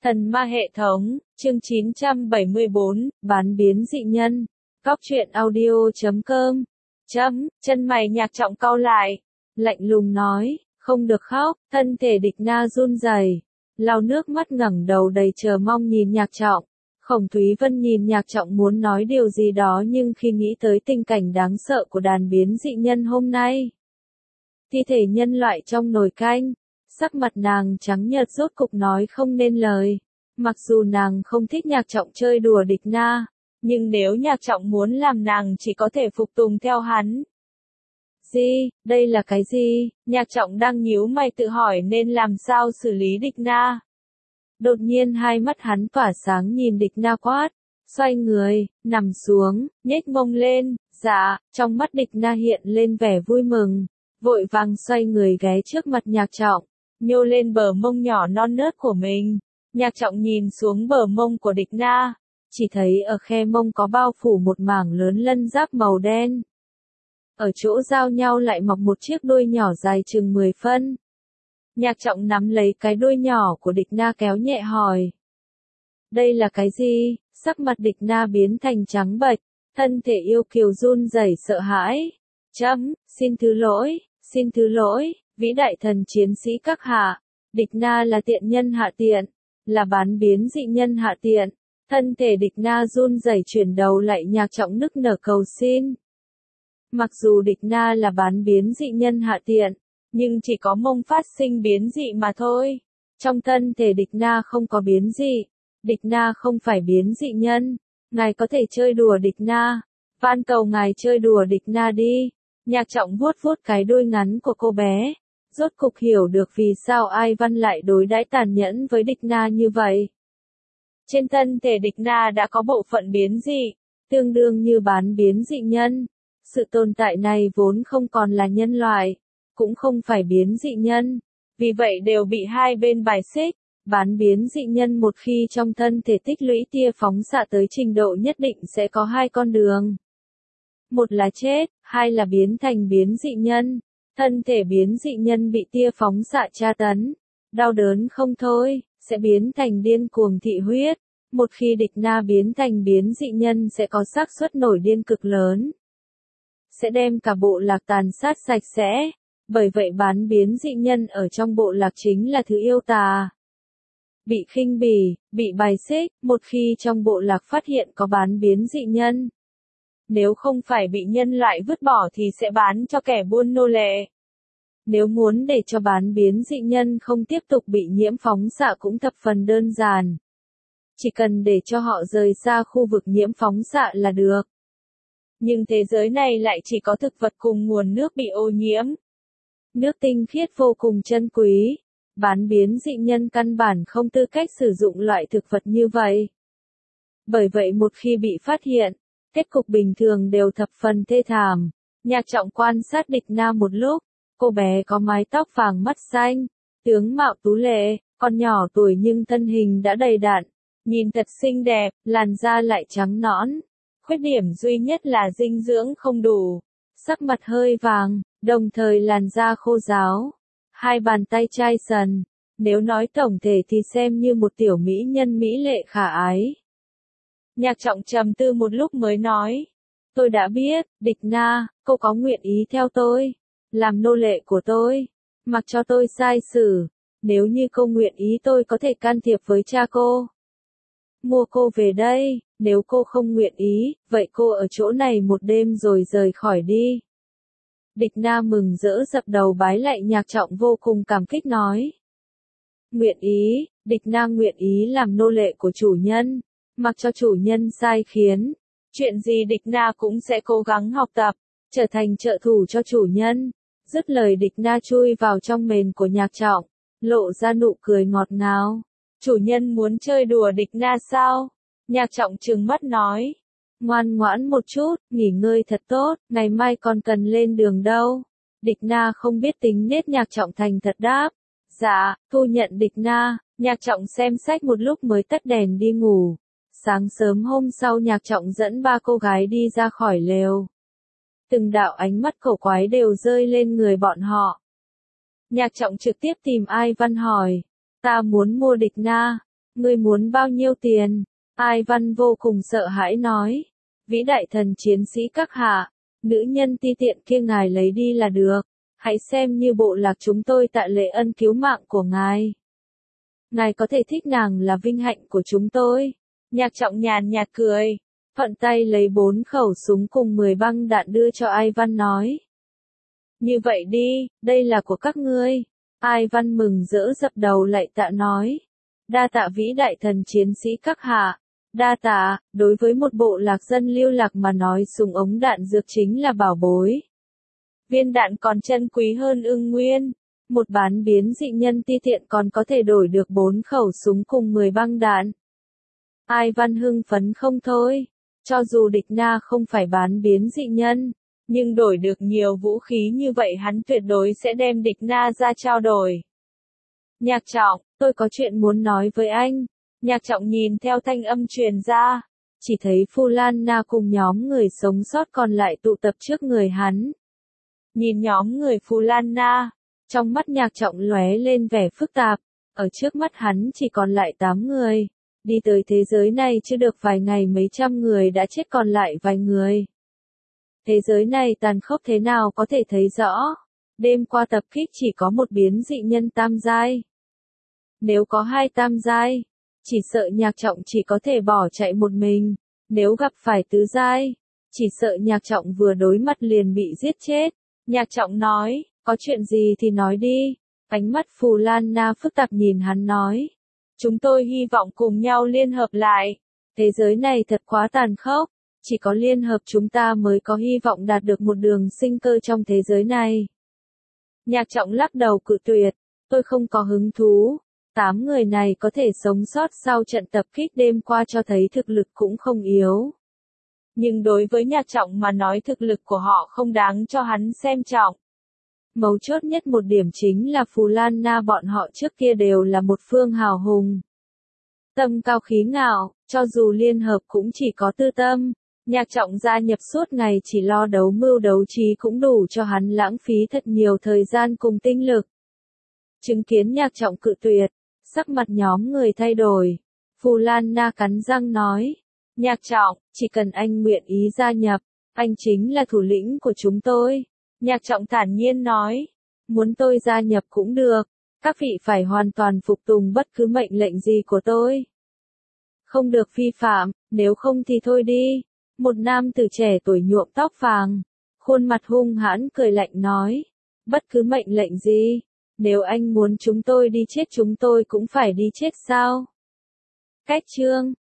Thần ma hệ thống, chương 974, bán biến dị nhân. Góc truyện audio.com. Chân mày Nhạc Trọng cau lại, lạnh lùng nói, không được khóc, thân thể Địch Na run rẩy, lau nước mắt ngẩng đầu đầy chờ mong nhìn Nhạc Trọng. Khổng Thúy Vân nhìn Nhạc Trọng muốn nói điều gì đó nhưng khi nghĩ tới tình cảnh đáng sợ của đàn biến dị nhân hôm nay. Thi thể nhân loại trong nồi canh. Sắc mặt nàng trắng nhợt rốt cục nói không nên lời. Mặc dù nàng không thích Nhạc Trọng chơi đùa Địch Na, nhưng nếu Nhạc Trọng muốn làm nàng chỉ có thể phục tùng theo hắn. Gì, đây là cái gì? Nhạc Trọng đang nhíu mày tự hỏi nên làm sao xử lý Địch Na. Đột nhiên hai mắt hắn tỏa sáng nhìn Địch Na quát, xoay người, nằm xuống, nhếch mông lên, dạ, trong mắt Địch Na hiện lên vẻ vui mừng, vội vàng xoay người ghé trước mặt Nhạc Trọng. Nhô lên bờ mông nhỏ non nớt của mình. Nhạc Trọng nhìn xuống bờ mông của Địch Na, chỉ thấy ở khe mông có bao phủ một mảng lớn lân giáp màu đen. Ở chỗ giao nhau lại mọc một chiếc đuôi nhỏ dài chừng 10 phân. Nhạc Trọng nắm lấy cái đuôi nhỏ của Địch Na kéo nhẹ hỏi. Đây là cái gì? Sắc mặt Địch Na biến thành trắng bệch, thân thể yêu kiều run rẩy sợ hãi. Xin thứ lỗi. Vĩ đại thần chiến sĩ các hạ, Địch Na là tiện nhân hạ tiện, là bán biến dị nhân hạ tiện. Thân thể Địch Na run rẩy chuyển đầu lại Nhạc Trọng nức nở cầu xin. Mặc dù Địch Na là bán biến dị nhân hạ tiện, nhưng chỉ có mông phát sinh biến dị mà thôi. Trong thân thể Địch Na không có biến dị, Địch Na không phải biến dị nhân, ngài có thể chơi đùa Địch Na, van cầu ngài chơi đùa Địch Na đi. Nhạc Trọng vuốt vuốt cái đuôi ngắn của cô bé. Rốt cục hiểu được vì sao Ai Văn lại đối đãi tàn nhẫn với Địch Na như vậy. Trên thân thể Địch Na đã có bộ phận biến dị, tương đương như bán biến dị nhân. Sự tồn tại này vốn không còn là nhân loại, cũng không phải biến dị nhân, vì vậy đều bị hai bên bài xích. Bán biến dị nhân một khi trong thân thể tích lũy tia phóng xạ tới trình độ nhất định sẽ có hai con đường. Một là chết, hai là biến thành biến dị nhân. Thân thể biến dị nhân bị tia phóng xạ tra tấn, đau đớn không thôi, sẽ biến thành điên cuồng thị huyết. Một khi Địch Na biến thành biến dị nhân sẽ có xác suất nổi điên cực lớn. Sẽ đem cả bộ lạc tàn sát sạch sẽ. Bởi vậy bán biến dị nhân ở trong bộ lạc chính là thứ yêu tà. Bị khinh bỉ, bị bài xích, một khi trong bộ lạc phát hiện có bán biến dị nhân. Nếu không phải bị nhân loại vứt bỏ thì sẽ bán cho kẻ buôn nô lệ. Nếu muốn để cho bán biến dị nhân không tiếp tục bị nhiễm phóng xạ cũng thập phần đơn giản. Chỉ cần để cho họ rời xa khu vực nhiễm phóng xạ là được. Nhưng thế giới này lại chỉ có thực vật cùng nguồn nước bị ô nhiễm. Nước tinh khiết vô cùng chân quý. Bán biến dị nhân căn bản không tư cách sử dụng loại thực vật như vậy. Bởi vậy một khi bị phát hiện, kết cục bình thường đều thập phần thê thảm. Nhạc Trọng quan sát Địch Na một lúc, cô bé có mái tóc vàng mắt xanh, tướng mạo tú lệ, còn nhỏ tuổi nhưng thân hình đã đầy đặn, nhìn thật xinh đẹp, làn da lại trắng nõn. Khuyết điểm duy nhất là dinh dưỡng không đủ, sắc mặt hơi vàng, đồng thời làn da khô ráo, hai bàn tay chai sần. Nếu nói tổng thể thì xem như một tiểu mỹ nhân mỹ lệ khả ái. Nhạc Trọng trầm tư một lúc mới nói. Tôi đã biết, Địch Na, cô có nguyện ý theo tôi, làm nô lệ của tôi, mặc cho tôi sai xử. Nếu như cô nguyện ý tôi có thể can thiệp với cha cô. Mua cô về đây, nếu cô không nguyện ý, vậy cô ở chỗ này một đêm rồi rời khỏi đi. Địch Na mừng rỡ dập đầu bái lạy Nhạc Trọng vô cùng cảm kích nói. Nguyện ý, Địch Na nguyện ý làm nô lệ của chủ nhân. Mặc cho chủ nhân sai khiến, chuyện gì Địch Na cũng sẽ cố gắng học tập, trở thành trợ thủ cho chủ nhân. Dứt lời Địch Na chui vào trong mền của Nhạc Trọng, lộ ra nụ cười ngọt ngào. Chủ nhân muốn chơi đùa Địch Na sao? Nhạc Trọng trừng mắt nói. Ngoan ngoãn một chút, nghỉ ngơi thật tốt, ngày mai còn cần lên đường đâu. Địch Na không biết tính nết Nhạc Trọng thành thật đáp. Dạ, thu nhận Địch Na. Nhạc Trọng xem sách một lúc mới tắt đèn đi ngủ. Sáng sớm hôm sau Nhạc Trọng dẫn ba cô gái đi ra khỏi lều. Từng đạo ánh mắt cổ quái đều rơi lên người bọn họ. Nhạc Trọng trực tiếp tìm Ai Văn hỏi. Ta muốn mua Địch Na. Ngươi muốn bao nhiêu tiền? Ai Văn vô cùng sợ hãi nói. Vĩ đại thần chiến sĩ các hạ, nữ nhân ti tiện kia ngài lấy đi là được. Hãy xem như bộ lạc chúng tôi tạ lễ ân cứu mạng của ngài. Ngài có thể thích nàng là vinh hạnh của chúng tôi. Nhạc Trọng nhàn nhạt cười, thuận tay lấy 4 khẩu súng cùng 10 băng đạn đưa cho Ai Văn nói. Như vậy đi, đây là của các ngươi. Ai Văn mừng rỡ dập đầu lạy tạ nói. Đa tạ vĩ đại thần chiến sĩ các hạ. Đa tạ, đối với một bộ lạc dân lưu lạc mà nói súng ống đạn dược chính là bảo bối. Viên đạn còn chân quý hơn ưng nguyên. Một bán biến dị nhân ti tiện còn có thể đổi được 4 khẩu súng cùng 10 băng đạn. Ai Văn hưng phấn không thôi. Cho dù địch na không phải bán biến dị nhân, nhưng đổi được nhiều vũ khí như vậy hắn tuyệt đối sẽ đem địch na ra trao đổi. Nhạc Trọng, tôi có chuyện muốn nói với anh. Nhạc Trọng nhìn theo thanh âm truyền ra, chỉ thấy Phù Lan Na cùng nhóm người sống sót còn lại tụ tập trước người hắn. Nhìn nhóm người Phù Lan Na, trong mắt Nhạc Trọng lóe lên vẻ phức tạp, ở trước mắt hắn chỉ còn lại 8 người. Đi tới thế giới này chưa được vài ngày mấy trăm người đã chết còn lại vài người. Thế giới này tàn khốc thế nào có thể thấy rõ. Đêm qua tập kích chỉ có một biến dị nhân tam giai. Nếu có 2 tam giai, chỉ sợ Nhạc Trọng chỉ có thể bỏ chạy một mình. Nếu gặp phải tứ giai, chỉ sợ Nhạc Trọng vừa đối mặt liền bị giết chết. Nhạc Trọng nói, có chuyện gì thì nói đi. Ánh mắt Phù Lan Na phức tạp nhìn hắn nói. Chúng tôi hy vọng cùng nhau liên hợp lại. Thế giới này thật quá tàn khốc. Chỉ có liên hợp chúng ta mới có hy vọng đạt được một đường sinh cơ trong thế giới này. Nhạc Trọng lắc đầu cự tuyệt. Tôi không có hứng thú. 8 người này có thể sống sót sau trận tập kích đêm qua cho thấy thực lực cũng không yếu. Nhưng đối với Nhạc Trọng mà nói thực lực của họ không đáng cho hắn xem trọng. Mấu chốt nhất một điểm chính là Phù Lan Na bọn họ trước kia đều là một phương hào hùng. Tâm cao khí ngạo, cho dù liên hợp cũng chỉ có tư tâm. Nhạc Trọng gia nhập suốt ngày chỉ lo đấu mưu đấu trí cũng đủ cho hắn lãng phí thật nhiều thời gian cùng tinh lực. Chứng kiến Nhạc Trọng cự tuyệt, sắc mặt nhóm người thay đổi. Phù Lan Na cắn răng nói. Nhạc Trọng, chỉ cần anh nguyện ý gia nhập, anh chính là thủ lĩnh của chúng tôi. Nhạc Trọng thản nhiên nói. Muốn tôi gia nhập cũng được. Các vị phải hoàn toàn phục tùng bất cứ mệnh lệnh gì của tôi. Không được vi phạm, nếu không thì thôi đi. Một nam tử trẻ tuổi nhuộm tóc vàng, khuôn mặt hung hãn cười lạnh nói. Bất cứ mệnh lệnh gì? Nếu anh muốn chúng tôi đi chết chúng tôi cũng phải đi chết sao? Cách chương